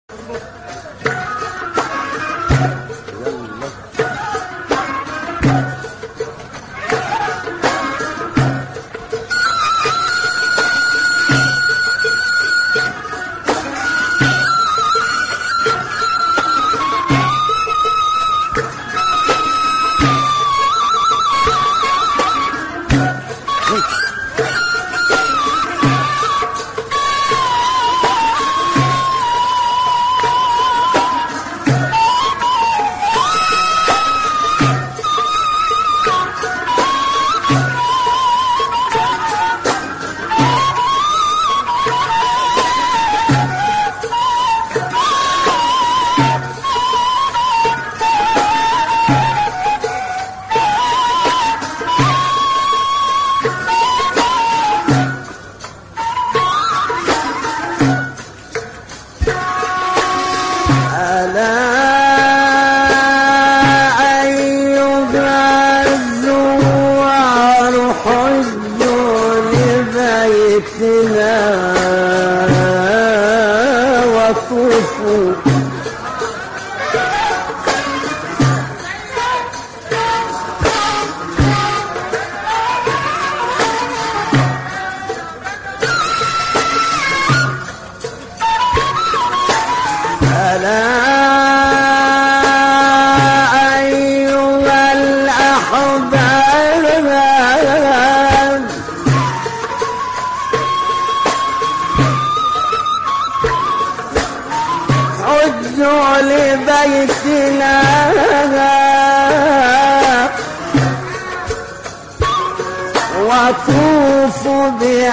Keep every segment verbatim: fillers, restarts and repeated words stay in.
وطوفوا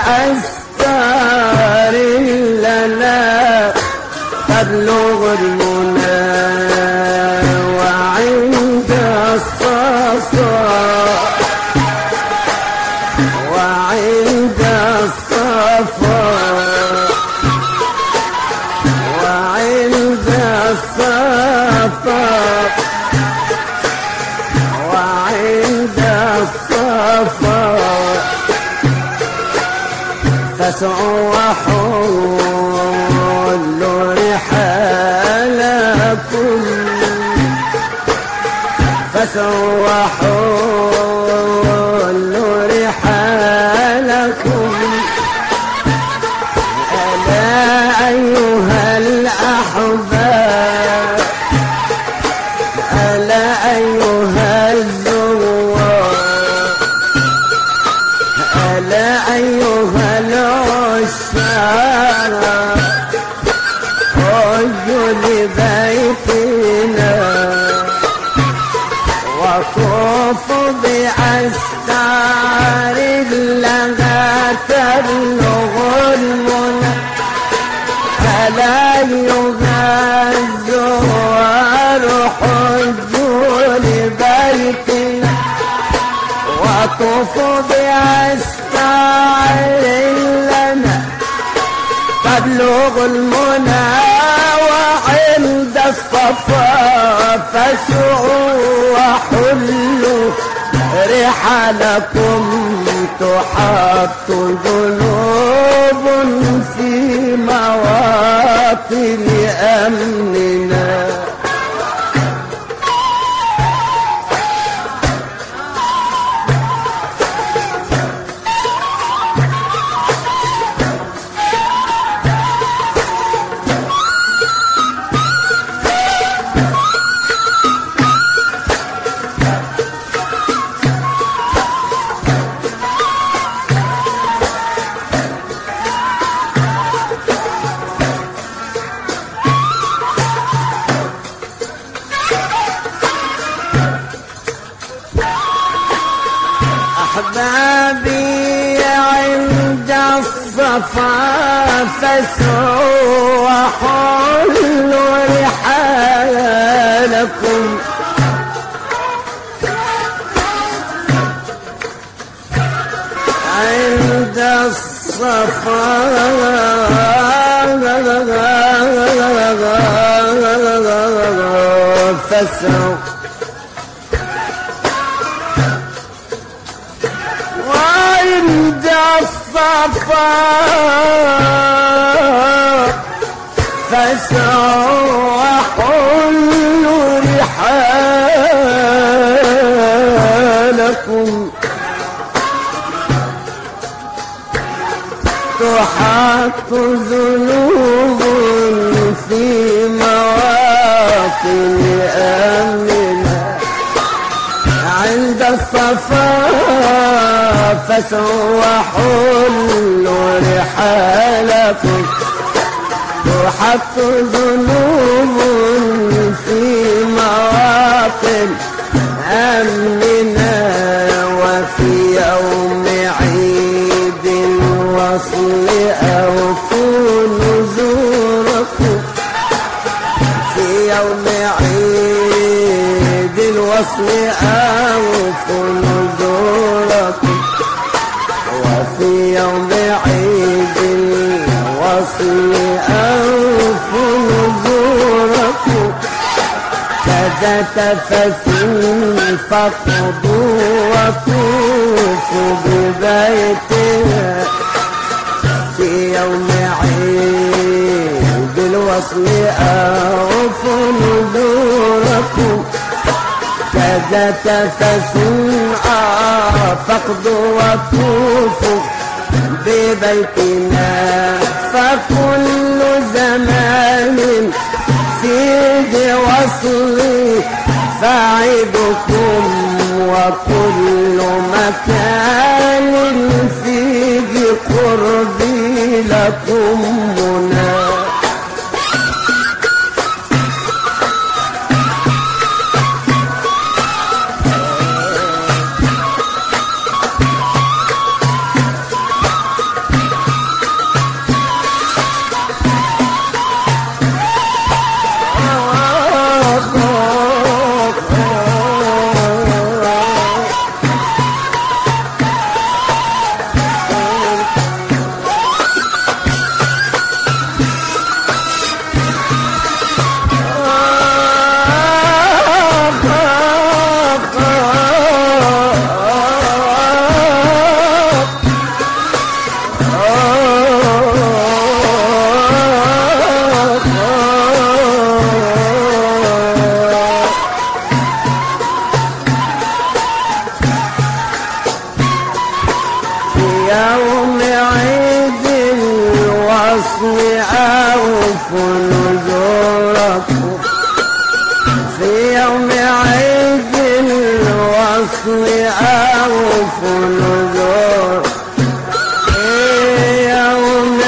بأستار لنا تبلغ المنى وعند الصفا وعند الصفا وعند الصفا وعند الصفا فاسعوا وحلوا رحالكم فاسعوا وحلوا رحالكم ألا أيها الأحباب ألا أيها الزوار ألا أيها العشاق خذوا لبيتنا وطوفوا بأستار لها تبلغ المنى ألا أيها الزوار حجوا لبيتنا وطوفوا بأستار لنا تبلغ المنى وعند الصفا فاسعوا وحلوا رحالكم تحط ذنوب في مواطن أمننا أحبابي عند الصفا فاسعوا وحلوا رحالكم عند الصفا فاسعوا وعند الصفا فاسعوا وحلوا رحالكم تحط ذنوب في مواطن أمنها عند الصفا فاسعوا وحلوا رحالكم تحط ذنوب في مواطن أمننا وفي يوم عيد الوصل أوفوا نذوركم في يوم عيد الوصل أوفوا نذوركم وفي يوم عيد الوصل أوفوا نذوركم كذا تفسوا فاقضوا وطوفوا ببيتها في يوم عيد الوصل أوفوا نذوركم كذا تفسوا فاقضوا وطوفوا ببيتنا فكل زمان فيه وصلي فاعدكم وكل مكان فيه قربي لكم منى يوم عيد الوصل أوفوا نذوركم في يوم عيد الوصل أوفوا نذور في يوم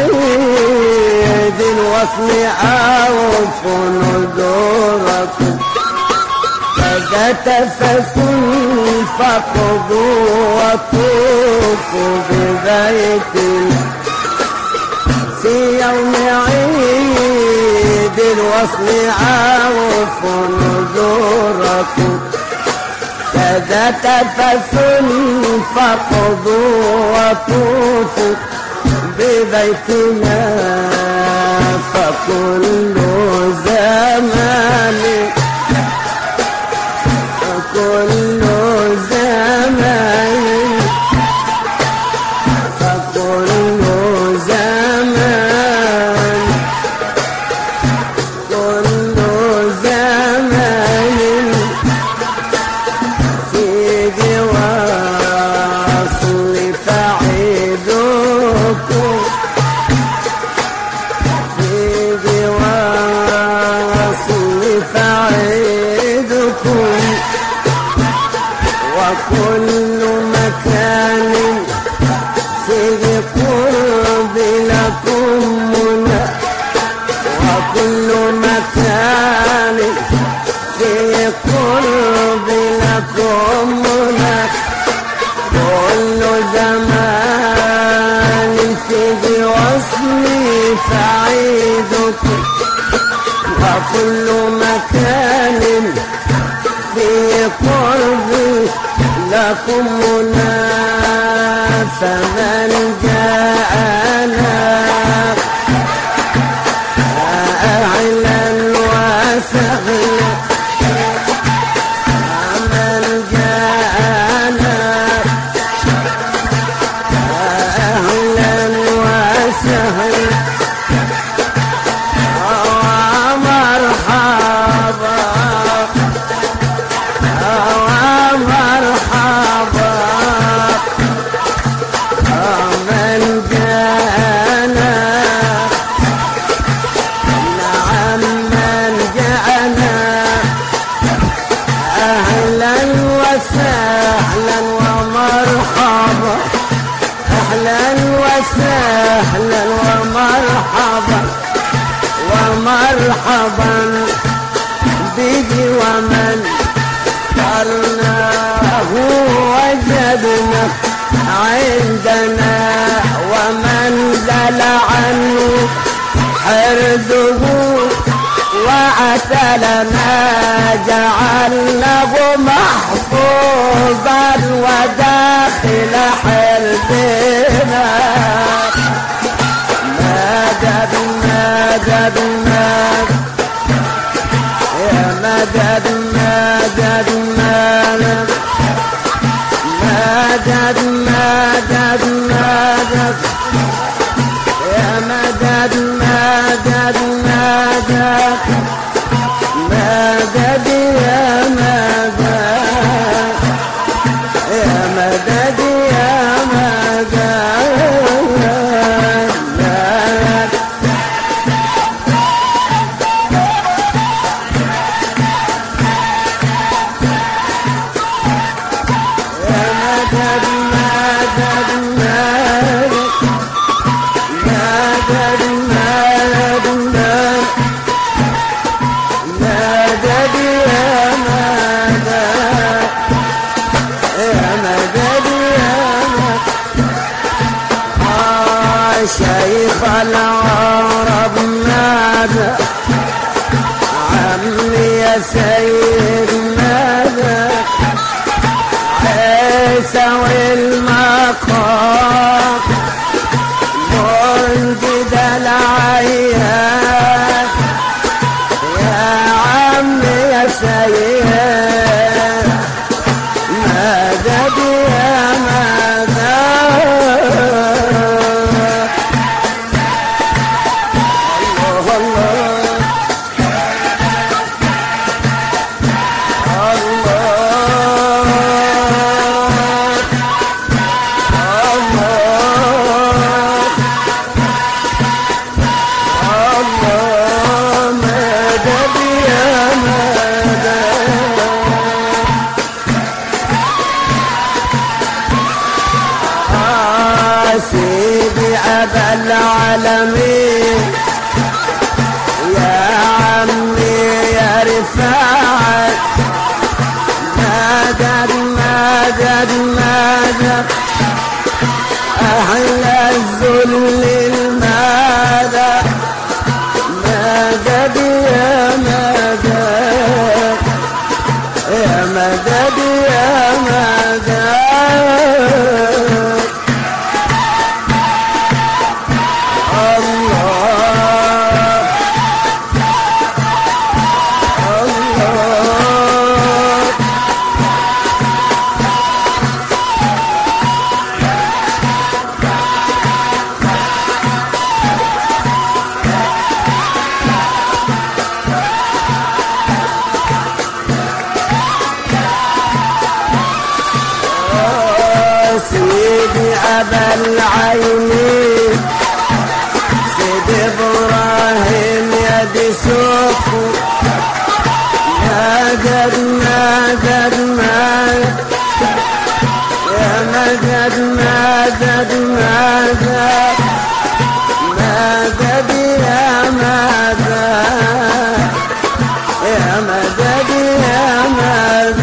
عيد الوصل أوفوا نذوركم كذا تفسوا فاقضوا وطوفوا ببيت في يوم عيد الوصل أوفوا نذوركم كذا تفسوا فاقضوا وطوفوا ببيتنا فكل زمان كل زمان فكل زمان كل زمان فيه وصل فاعدكم فيه وصل فاعدكم وكل مكان فيه قرب لكم منى وكل مكان فيه قرب لكم منى كل زمان فيه وصلي فاعدكم وكل مكان فيه قربي لكم منى فمن جاءنا أهلا وسهلا من جاءنا أهلا وسهلا ومرحبا ومرحبا به ومن قرناه وجدنا عندنا ومن زل عنه حرزه وعتلنا جعلناه محفوظا وداخل حرزنا مدد مدد مدد يا مدد مدد مدد مدد مدد مدد يا مدد مدد مدد مدد يا مدد يا مدد يا مدد شيخ العرب ماذا عمي يا سيد ماذا عيسى والمقام منجد العيان يا عمي يا سيد مدد يا مدد سيدي أبا العالمين يا عمي يا رفاعي مدد مدد مدد أهل الذل المدد مدد يا مدد يا مدد يا مدد سيدي أبا العينين سيدي إبراهيم يدي سوقه مدد مدد مدد يا مدد مدد مدد مدد يا مدد يا مدد يا مدد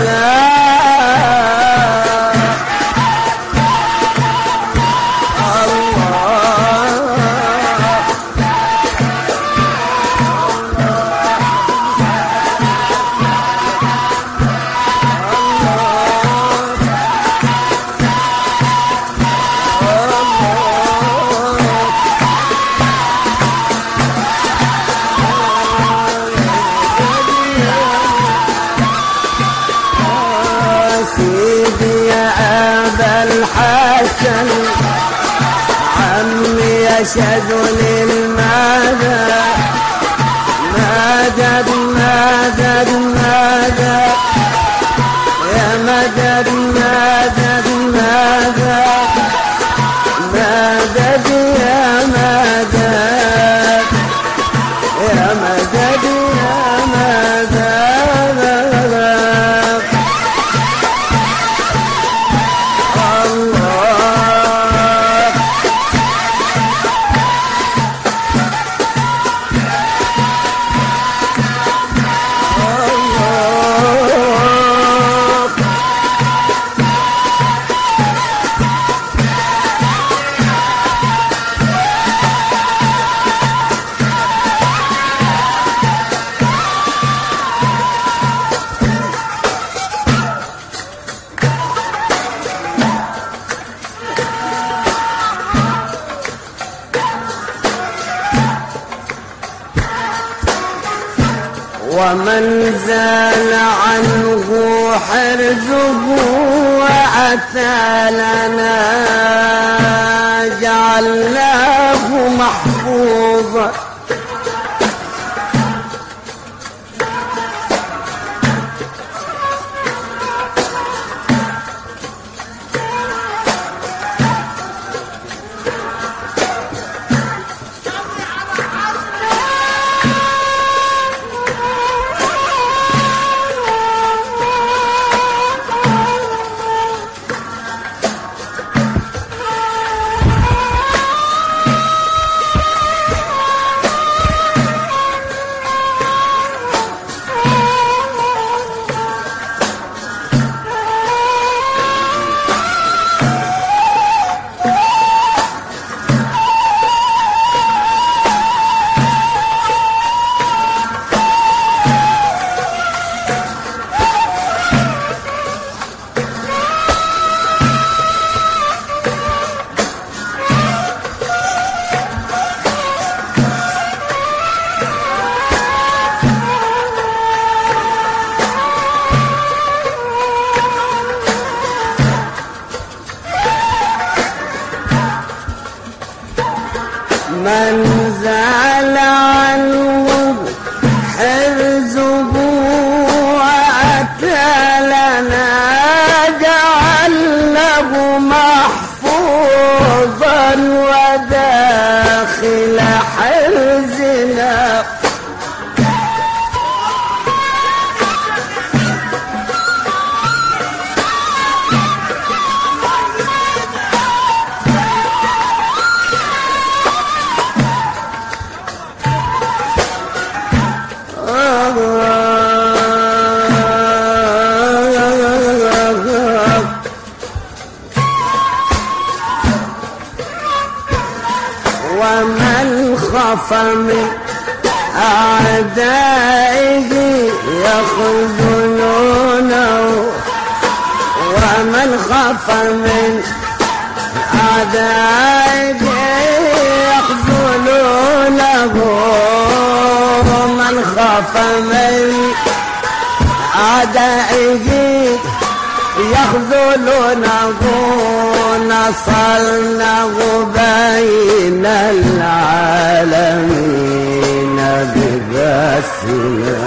سيدي يا أبا الحسن عمي يشهد للمدد مدد مدد مدد يا مدد مدد مدد مدد يا مدد يا مدد يا مدد ومن زال عنه حرزه وأتى لنا جعلناه محفوظا. من زال عنه حرزه وأتى لنا جعله محفوظا وداخل حرزنا. ومن خاف من أعدائه يخذلونه ومن خاف من أعدائه يخذلونه ومن خاف من أعدائه يخذلونه نصرناه بين العالمين ببأسنا.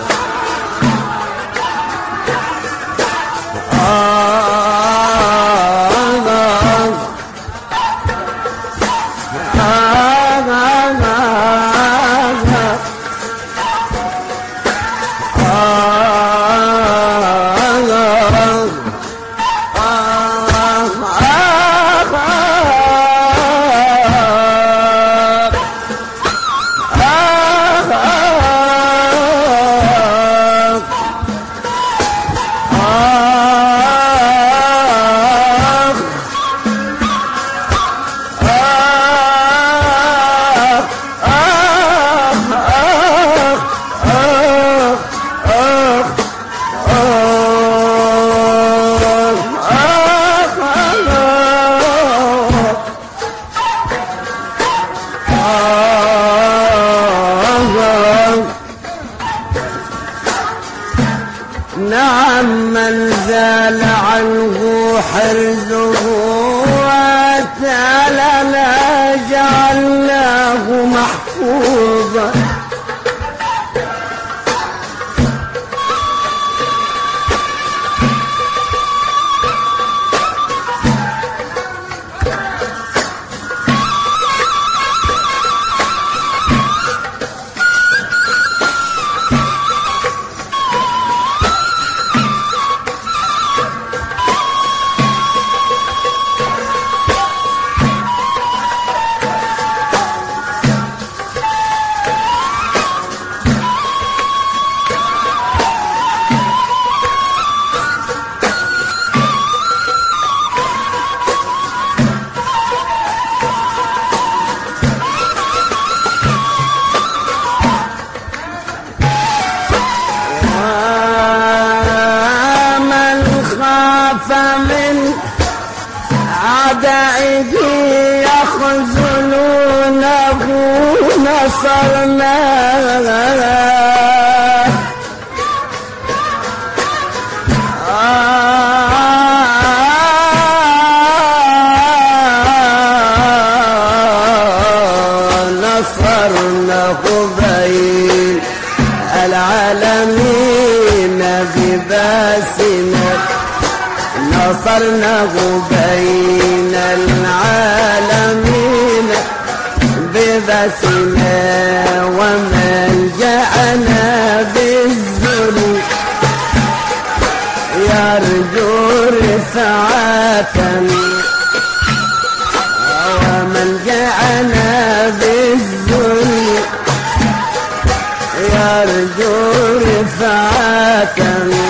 نعم من زال عنه حرزه وأتى لنا جعلناه محفوظا. فمن أعدائه يخذلونه نصرناه نصرناه بين العالمين بباسنا نصرناه بين العالمين بباسنا ومن جاءنا بالذل يرجو رفعة ومن جاءنا بالذل يرجو رفعة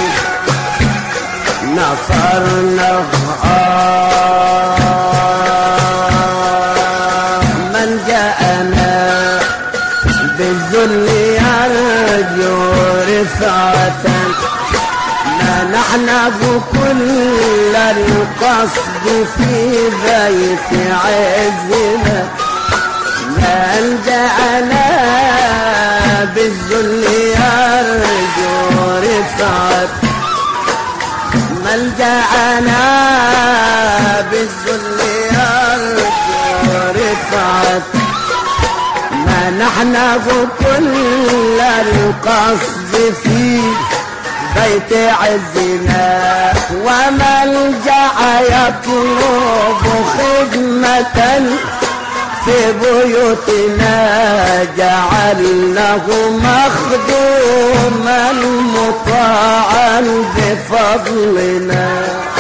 نصرناه من جاءنا بالذل يرجو رفعة نحن بكل القصد في بيت عزنا من جاءنا بالذل يرجو رفعة من جاءنا بالذل يرجو رفعة ما نحن بكل القصد في بيت عزنا وملجأ يطلب خدمة في بيوتنا جعلناه مخدوما مطاعا بفضلنا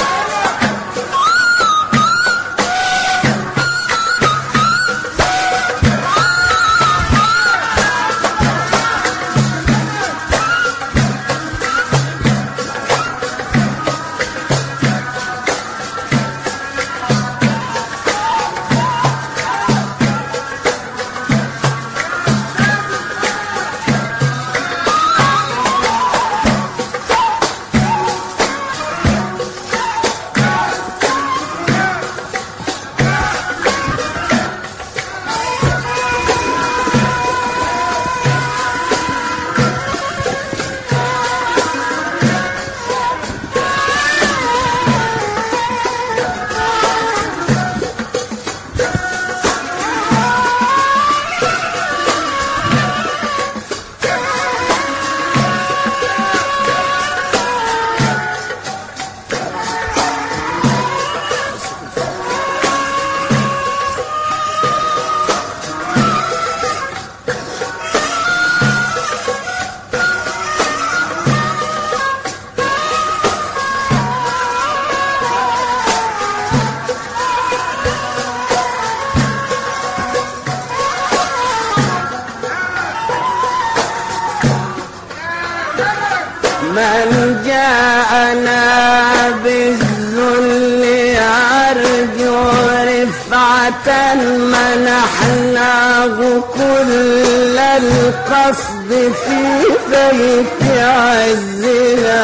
من جاءنا بالذل يرجو رفعة منحناه كل القصد في بيت عزنا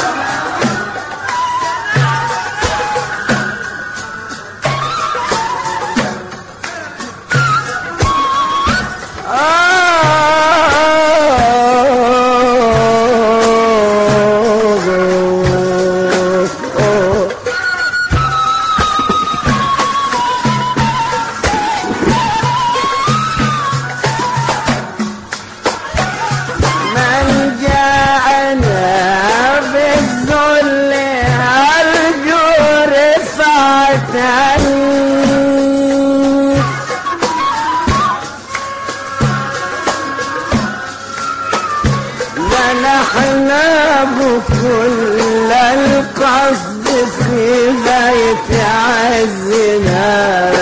ونحن بكل القصد في بيت عزنا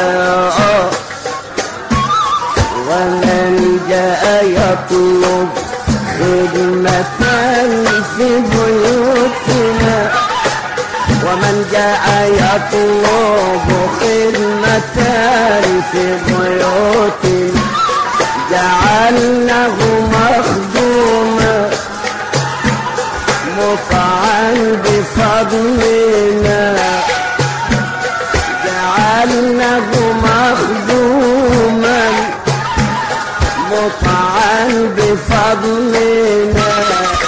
ومن جاء يطلب خدمة في بيوتنا ومن جاء يطلب خدمة في بيوتنا جعلناه مخدوما مطاعا بفضلنا جعلناه مخدوما مطاعا بفضلنا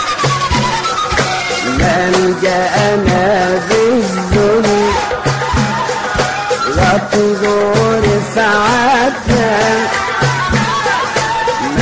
من جاءنا بالذل يطلب رفعة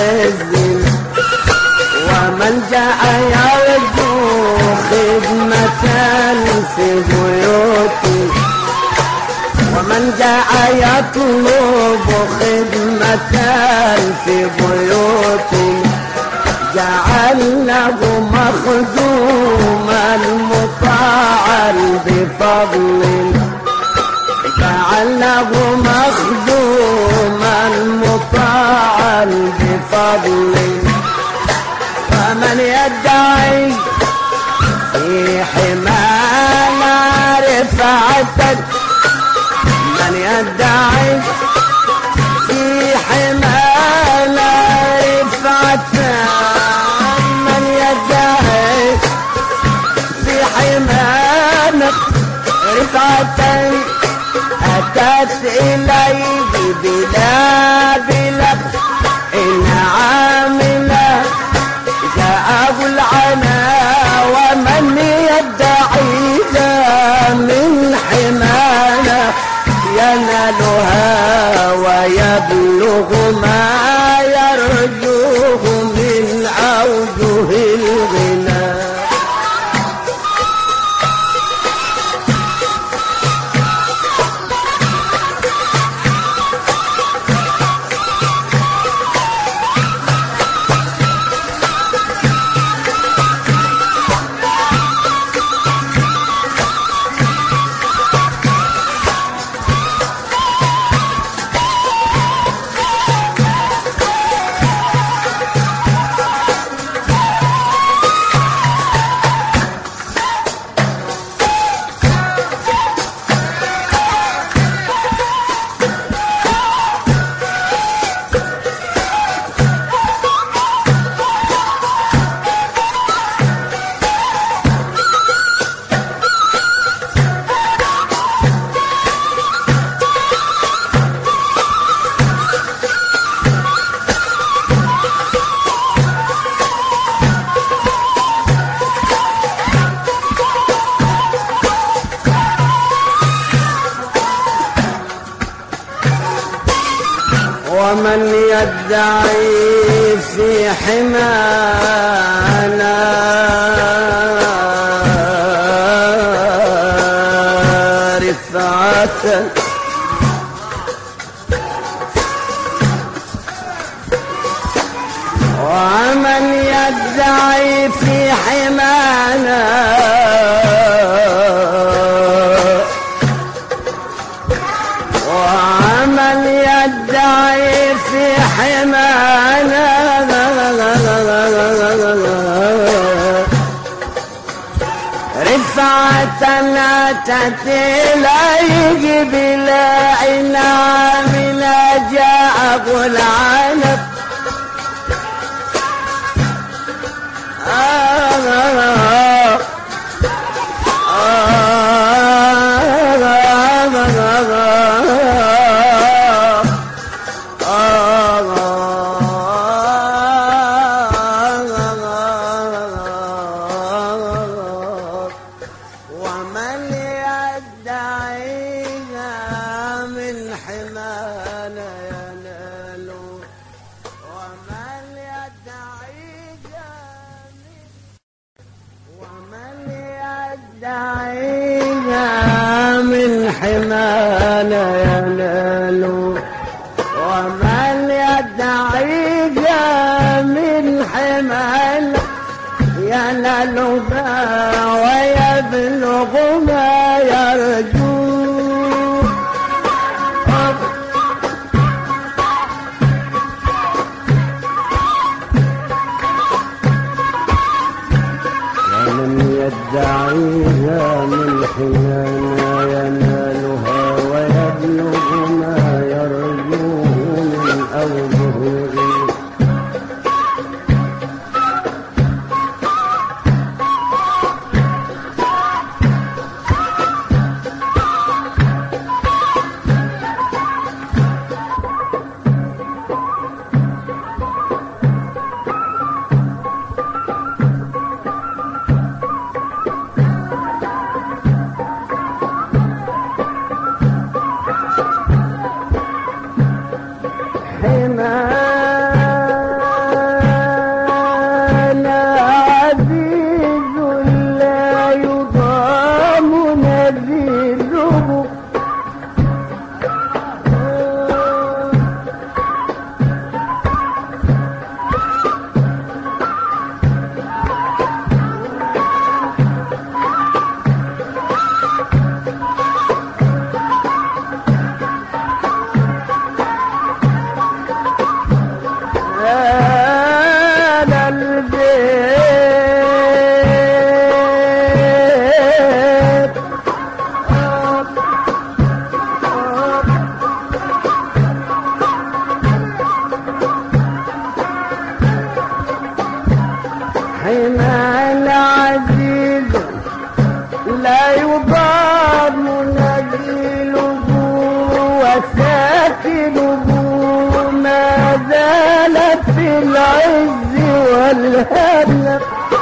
عز ومن جاء يرجو خدمة في بيوتي ومن جاء يطلب خدمة في بيوتي جعله مخدوما مطاعا بفضل جعله مخدوما مطاعا بفضل فمن يدعي في حمانا رفعة من يدعي في حمانا رفعة من يدعي في حمانا رفعة أتت إليه بلا بلا إن عاملا جاءه العنا ومن يدعي ذا من حمانا ينالها ويبلغ ما يرجوه من أوجه الغنى ومن يدعي في حمانا رفعة ومن يدعي في حمانا ومن يدعي في حمانا رفعة أتت إليه بلا إنعام جاءه العنب يدعيها من حمانا ينال ومن يدعيها من حمانا ينال ويبلغ ما يرجو يدعيها من حمانا ينالها ويبلغ ما يرجوه من أوجه الغنى حمال عزيز لا يضام نبيله وساكنه ما زال في العز والهنا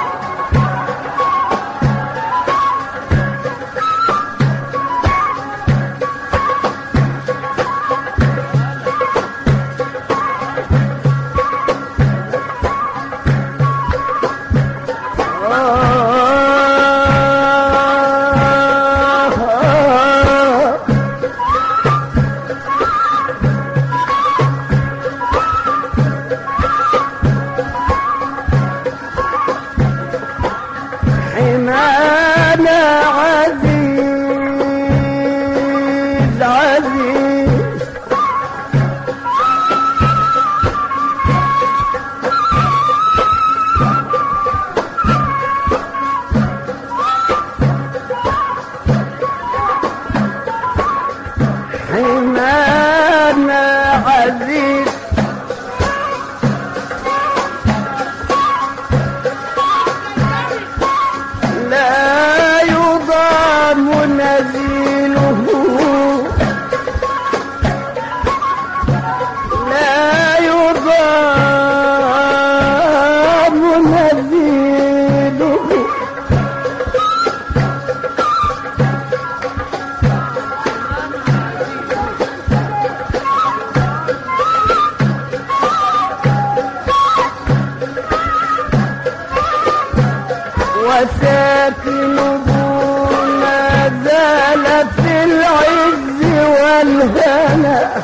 وساكنه ما زال في العز والهنا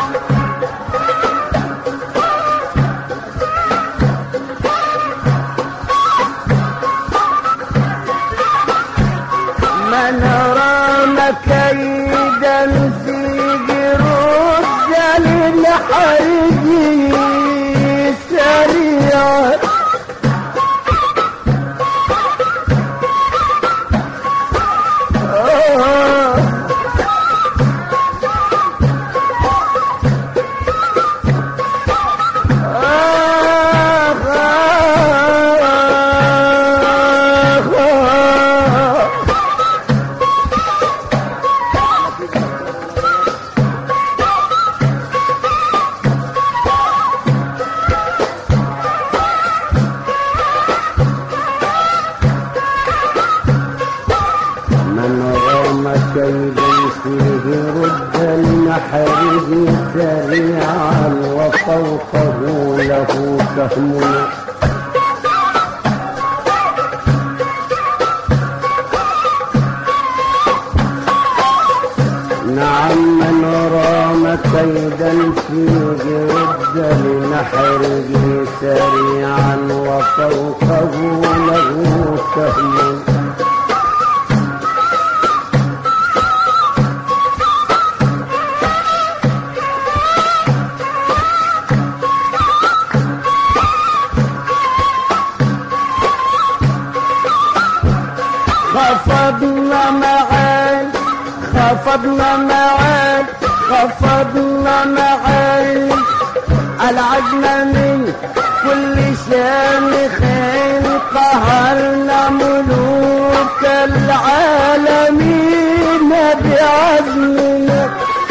من رام كيدا في رد للحرج سريعا كيدا فيه رد المحرج سريعا وفوقه له سهم نعم من رام كيدا فيه رد المحرج سريعا وفوقه له سهم خفضنا معاك خفضنا معاك خفضنا معاك العزم من كل شامخ قهرنا ملوك العالمين بعزمنا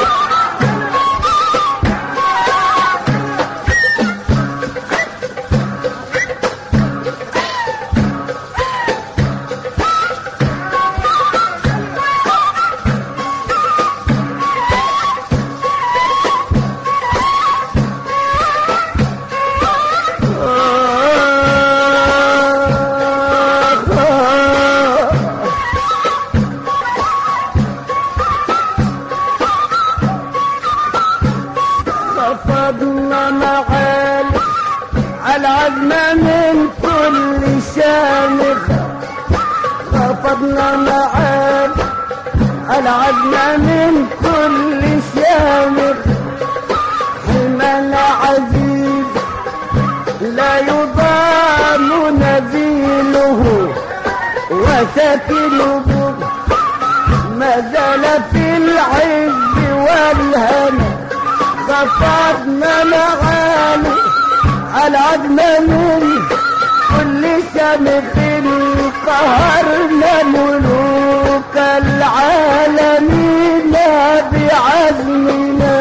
خفضنا معاك العزم من كل شامخ خفضنا معاك العزم من كل شامخ حمل عزيز لا يضام نزيله وسكنه ما زال في العز والهنا خفضنا معاك العزم من كل شمخ قهرنا ملوك العالمين بعزمنا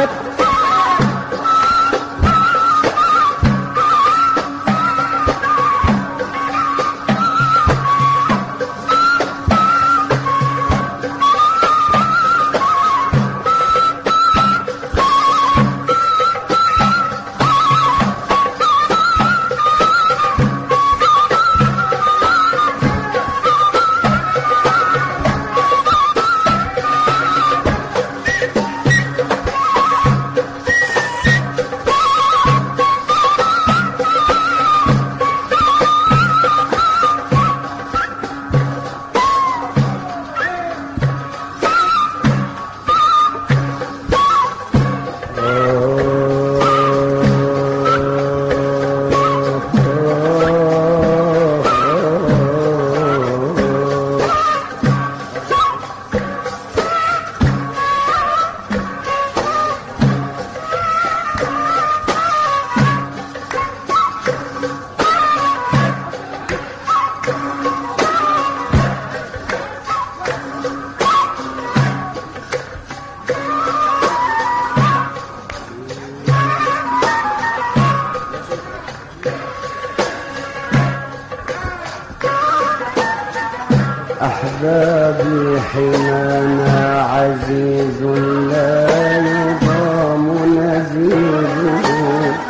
أحبابي حمانا عزيز لا يضام نزيره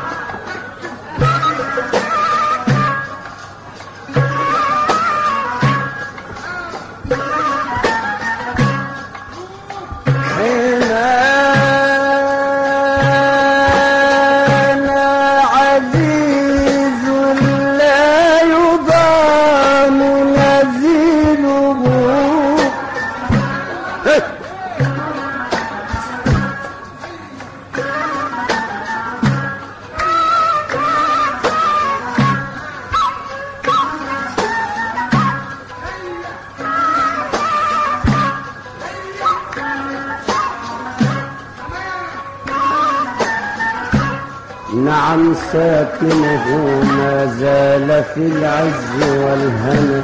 نعم ساكنه ما زال في العز والهنا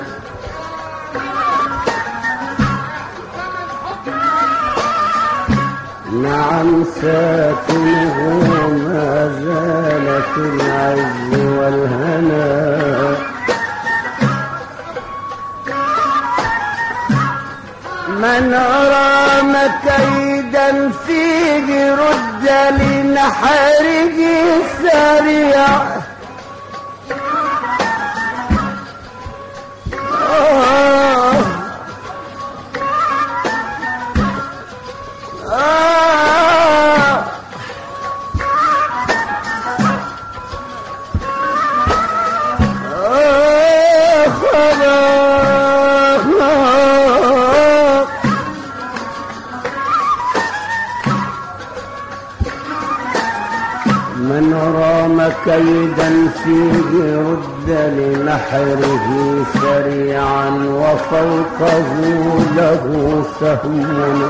نعم ساكنه ما زال في العز والهنا من رام كيدا فيه رد لنحره سريع آه آه من رام كيدا فيه رد لنحره سريعا وفوقه له سهم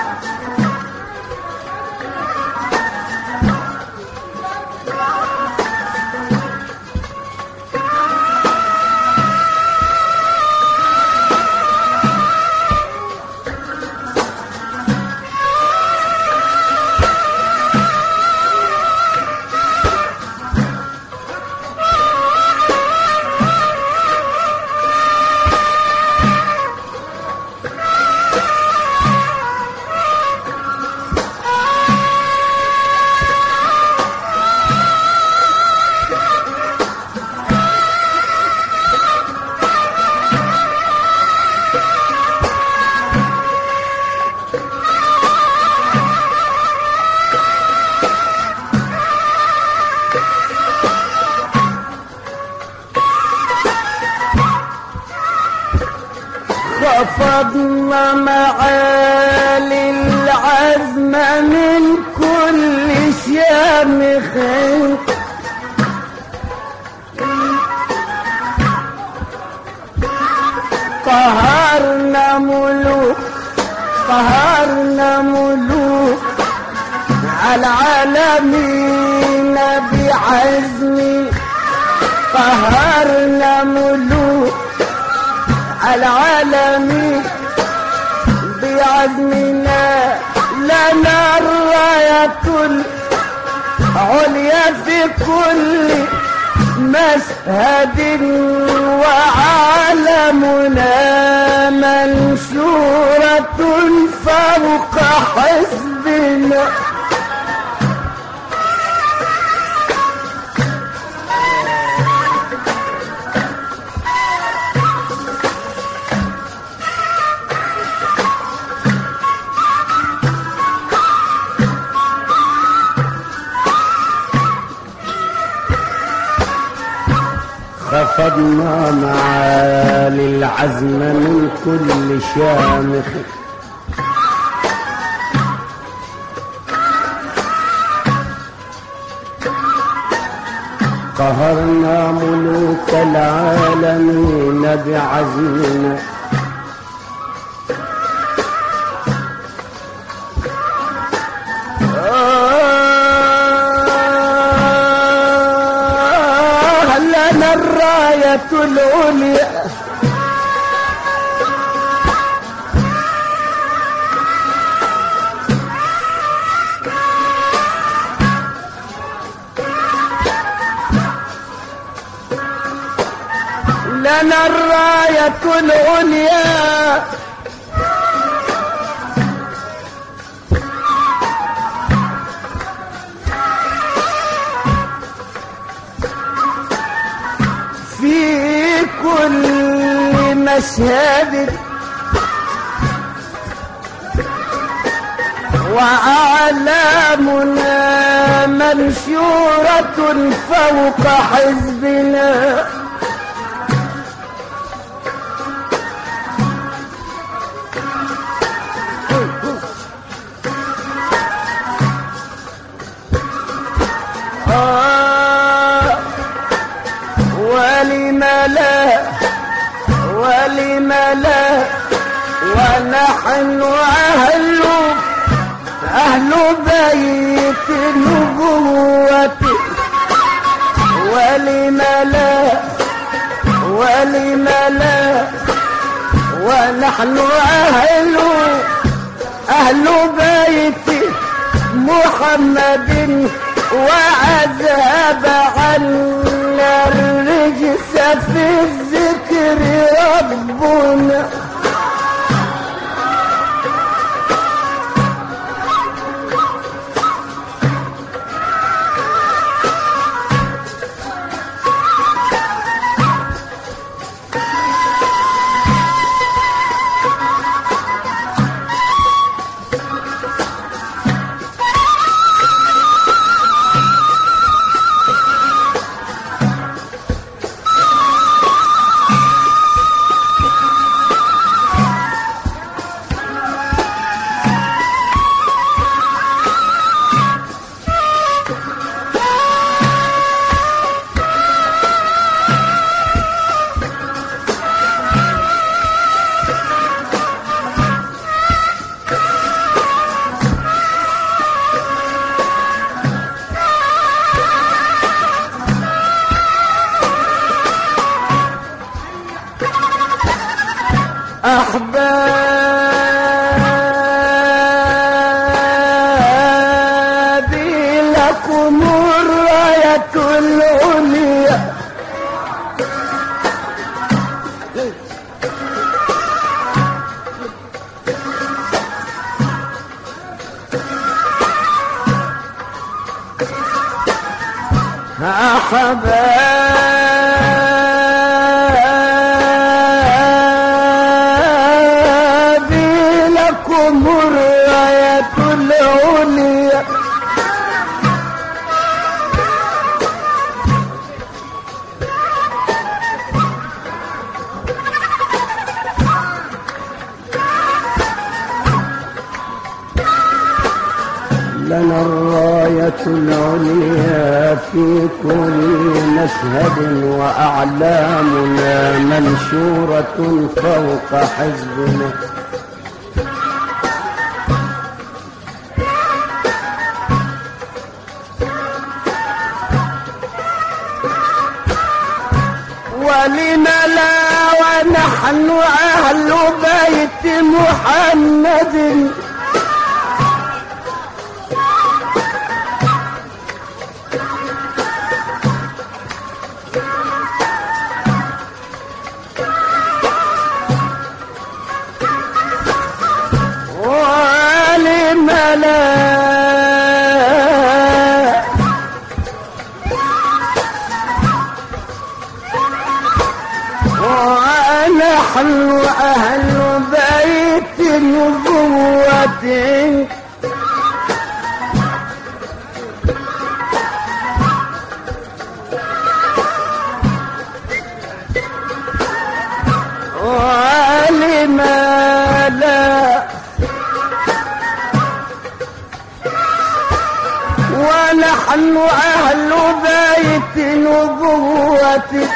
خفضنا معالي العزم من كل شامخ قهرنا ملوك قهرنا ملوك على العالمين بعزم قهرنا العالمين بعزمنا لنا الراية العليا في كل مشهد وعالمنا منشورة فوق حزبنا خفضنا معالي العزم من كل شامخ قهرنا ملوك العالمين بعزمنا الراية العليا لنا الراية العليا في كل مشهد وأعلامنا منشورة فوق حزبنا ولم لا ولم لا ونحن أهل أهل بيت النبوة ولم لا ولم لا ونحن أهل أهل بيت محمد وعذاب عنا الرجس في الذكر ربنا أحبابي لكم الراية العليا أحبابي لكم الراية العليا لنا الراية العليا في كل مشهد وأعلامنا منشورة فوق حزبنا ولم لا ونحن أهل بيت محمد ولم لا ونحن أهل بيت نبوة ولما لا ونحن أهل بيت نبوة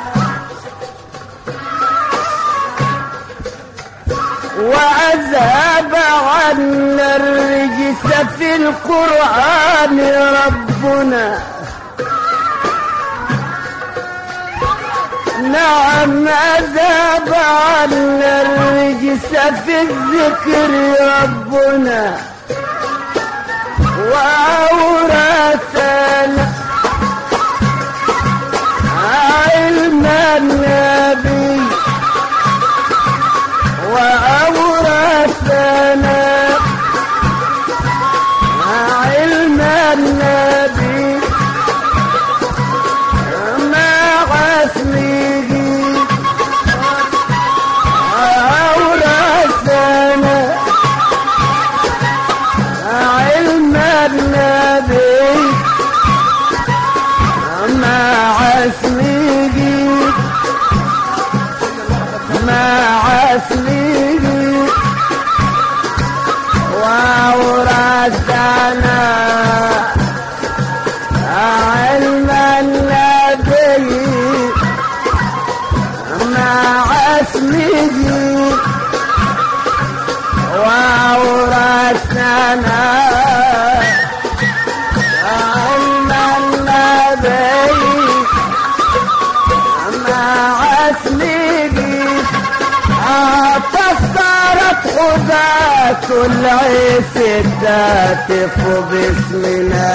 وأذهب عنا الرجس في القرآن ربنا نعم أذهب عنا الرجس في الذكر ربنا وأورثنا علم النبي وأورثنا علم النبي مع اسمه أورثنا علم النبي مع اسمه مع اسمه وأورثنا علم النبي مع اسمه وأورثنا علم النبي مع اسمه فسرت حداة العيس التاتف باسمنا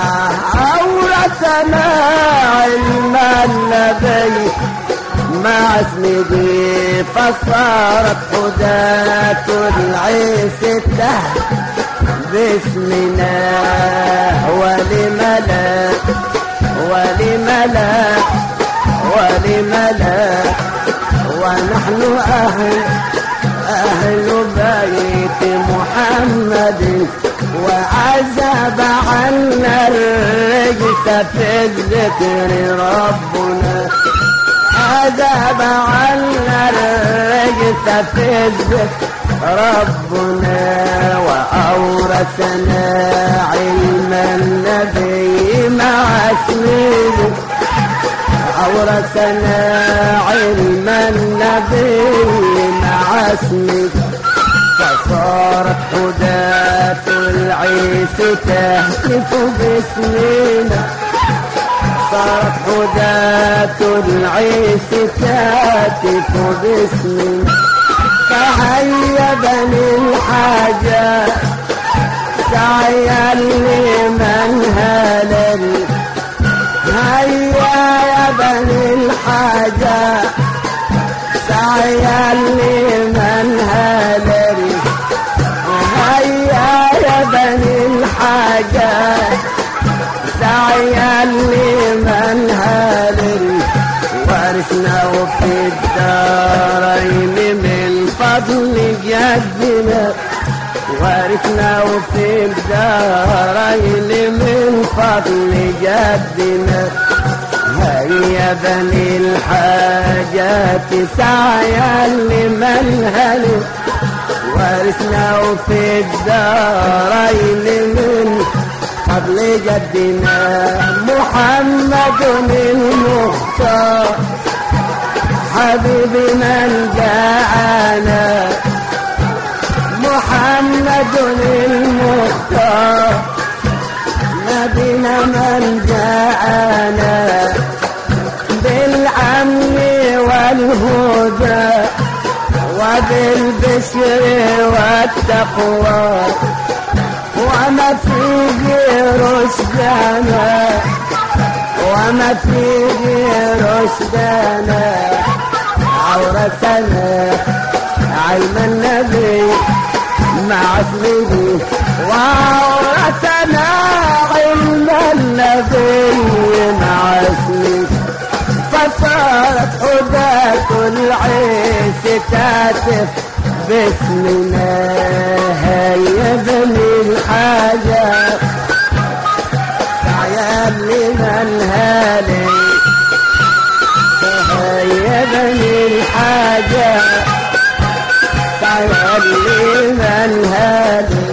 أورثنا علم النبي مع اسمه فسرت حداة العيس التاتف باسمنا ولم لا ولم لا ولم لا ونحن أهل أهل بيت محمد وعزب عنا الرجس في الذكر ربنا عزب عنا الرجس في الذكر ربنا وأورثنا علم النبي مع اسمه أورثنا علم النبي مع اسمه فصارت حداة العيس تهتف باسمنا صارت حداة العيس تهتف باسمنا فهيا بني الحاجات سعيا لمن هلل هيا يا بني الحاجات سعيا لمن هلل هيا يا بني الحاجات سعيا لمن هلل ورثنا في الدارين من فضل جدنا ورثنا في الدارين من فضل جدنا هيا بني الحاجات سعيا لمن هلل ورثنا في الدارين من فضل جدنا محمد المختار حبيب من جاءنا محمد المختار نبينا من جاءنا بالأمن والهدى وبالبشر والتقوى وما فيه رشدنا وما فيه رشدنا عورتنا علم النبي مع اسمه وعورتنا علم النبي مع اسمه فصارت حداة العيش تاتف باسمنا هيا بني الحاجة تعيا لمن هالي هيا بني الحاجة تعيا لمن هالي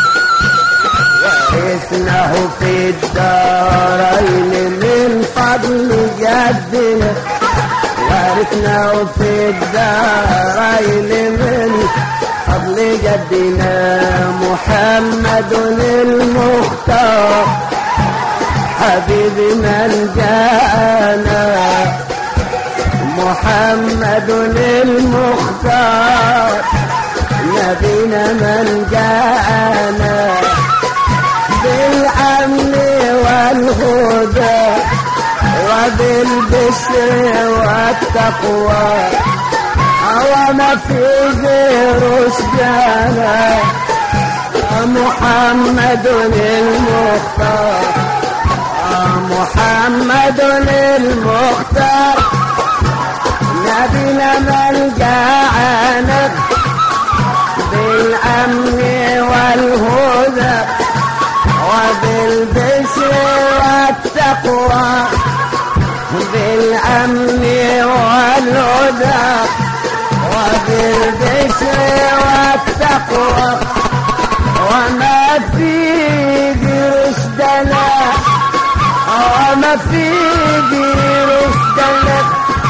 ورثناه في الدارين من فضل جدنا ورثناه في الدارين من فضل جدنا محمد المختار حبيب من جاءنا محمد المختار نبينا من جاءنا بالأمن والهدى وبالبشر والتقوى وما فيه رشدنا محمد المختار محمد المختار نبينا من جاءنا بالأمن والهدى وبالبشر والتقوى بالأمن والهدى وبالبشر والتقوى وما فيه رشدنا وما فيه رشدنا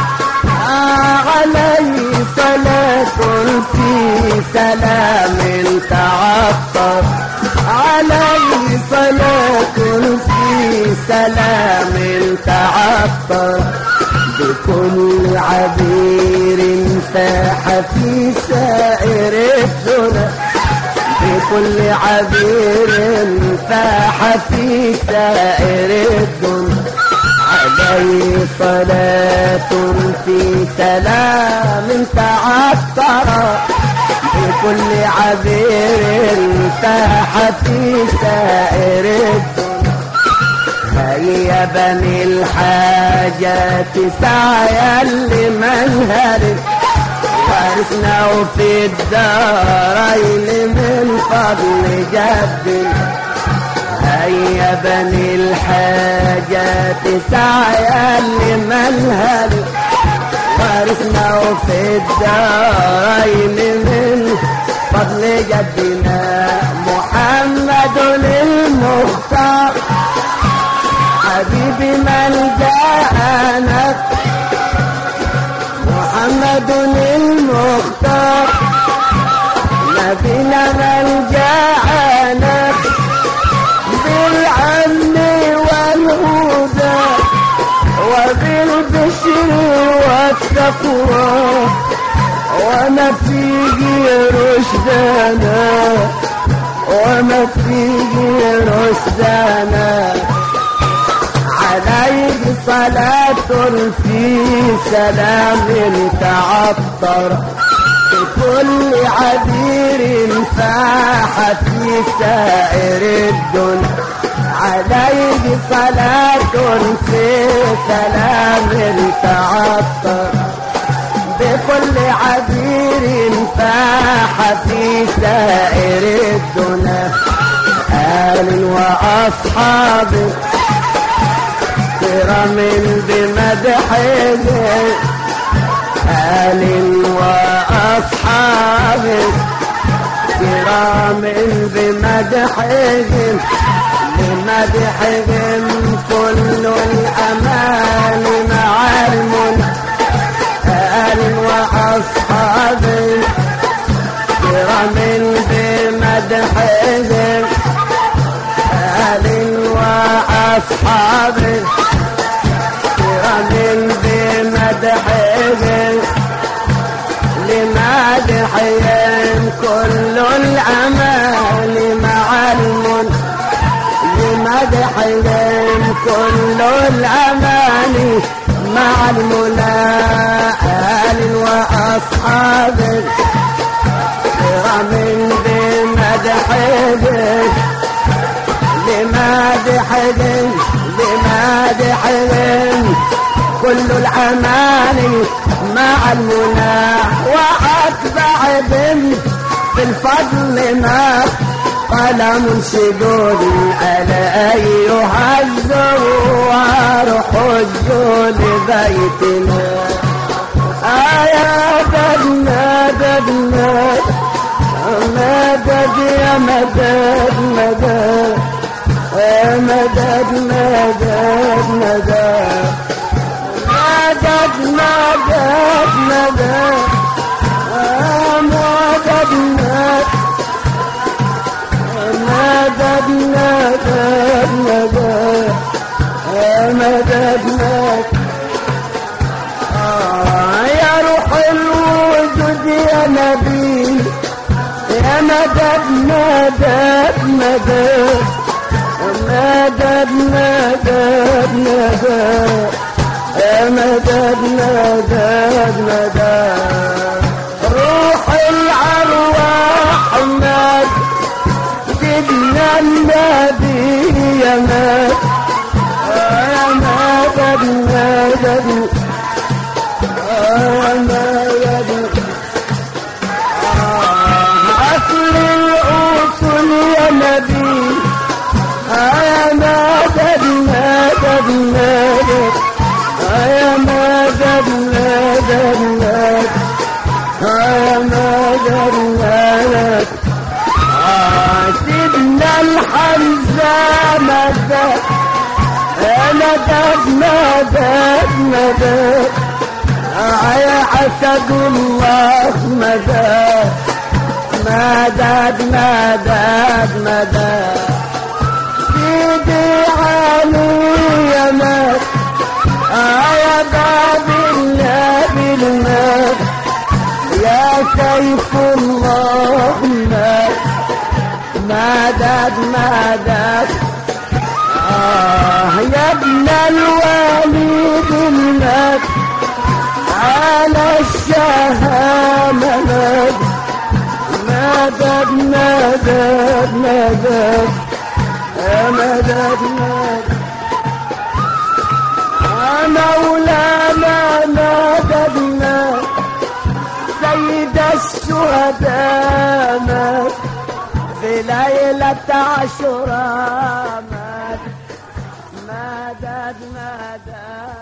عليه صلاة في سلام تعطر عليه صلاة في سلام تعطر بكل عبير فاح في سائر الدنيا بكل عبير فاح في سائر الدنيا عليه صلاة في سلام تعطر بكل عبير فاح في سائر الدنيا هيا بني الحاجات سعيا لمن هرب ورثناه في الدارين من فضل جدنا هيا بني الحاجات سعيا لمن هرب ورثناه في الدارين من فضل جدنا محمد المختار حبيب من جاءنا محمد المختار نبينا من جاءنا بالعلم والهدى وبالبشر والتقوى وما فيه رشدنا وما فيه رشدنا عليه صلاة في سلام تعطر بكل عبير فاح في سائر الدنيا عليه صلاة في سلام تعطر بكل عبير فاح في سائر الدنيا آل وأصحابه كرام بمدحه آل وأصحابه كرام بمدحهم لمدحهم كل الأمان مع المنى آل وأصحابه كرام بمدحهم آل وأصحابه كرام بمدحهم مع المنى آل وأصحاب كرام بمدحهم لمدحهم لمدحهم كل الأماني مع المنى وأتبع بهم في الفضل ما قال منشدون على أيها الزوار حجوا لبيتنا آيا ددنا ددنا مدد يا مدد مدد مدد مدد مدد مدد مدد مدد مدد مدد مدد مدد مدد مدد يا روح الوجود يا نبي يا مدد مدد مدد مدد مدد مدد مدد مدد مدد روح الأرواح مد سيدنا النبي يا مد يا مدد مدد يا مدد أصل الأصول يا نبي يا مدد مدد مدد يا مدد مدد مدد يا مدد مدد سيدنا الحمزة مدد مدد مدد مدد يا أسد الله مدد مدد مدد مدد سيدي علي يا مدد يا باب الله بالمد يا سيف الله مد مدد مدد آه يا ابن الوليد المد على الشهامة مد مدد مدد مدد مدد مدد مولانا مددنا سيد الشهداء مات في ليلة عاشوراء مات مدد مدد